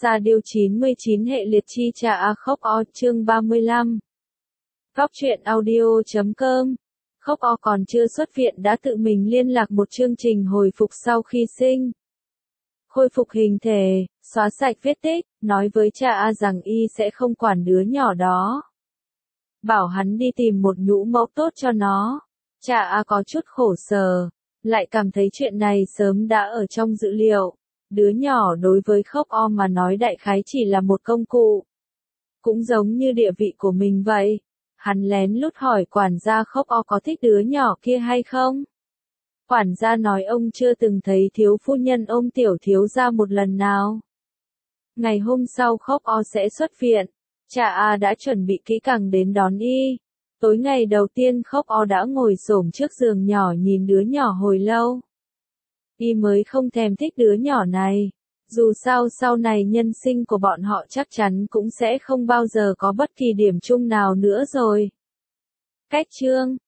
Sa Điêu 99 hệ liệt chi cha a khóc o chương 35. Góc truyện audio.com. Khóc o còn chưa xuất viện đã tự mình liên lạc một chương trình hồi phục sau khi sinh. Khôi phục hình thể, xóa sạch vết tích, nói với cha a rằng y sẽ không quản đứa nhỏ đó. Bảo hắn đi tìm một nhũ mẫu tốt cho nó. Cha a có chút khổ sở, lại cảm thấy chuyện này sớm đã ở trong dự liệu. Đứa nhỏ đối với khóc o mà nói đại khái chỉ là một công cụ. Cũng giống như địa vị của mình vậy. Hắn lén lút hỏi quản gia khóc o có thích đứa nhỏ kia hay không? Quản gia nói ông chưa từng thấy thiếu phu nhân ôm tiểu thiếu gia một lần nào. Ngày hôm sau khóc o sẽ xuất viện. Cha a đã chuẩn bị kỹ càng đến đón y. Tối ngày đầu tiên khóc o đã ngồi xổm trước giường nhỏ nhìn đứa nhỏ hồi lâu. Y mới không thèm thích đứa nhỏ này. Dù sao sau này nhân sinh của bọn họ chắc chắn cũng sẽ không bao giờ có bất kỳ điểm chung nào nữa rồi. Cách chương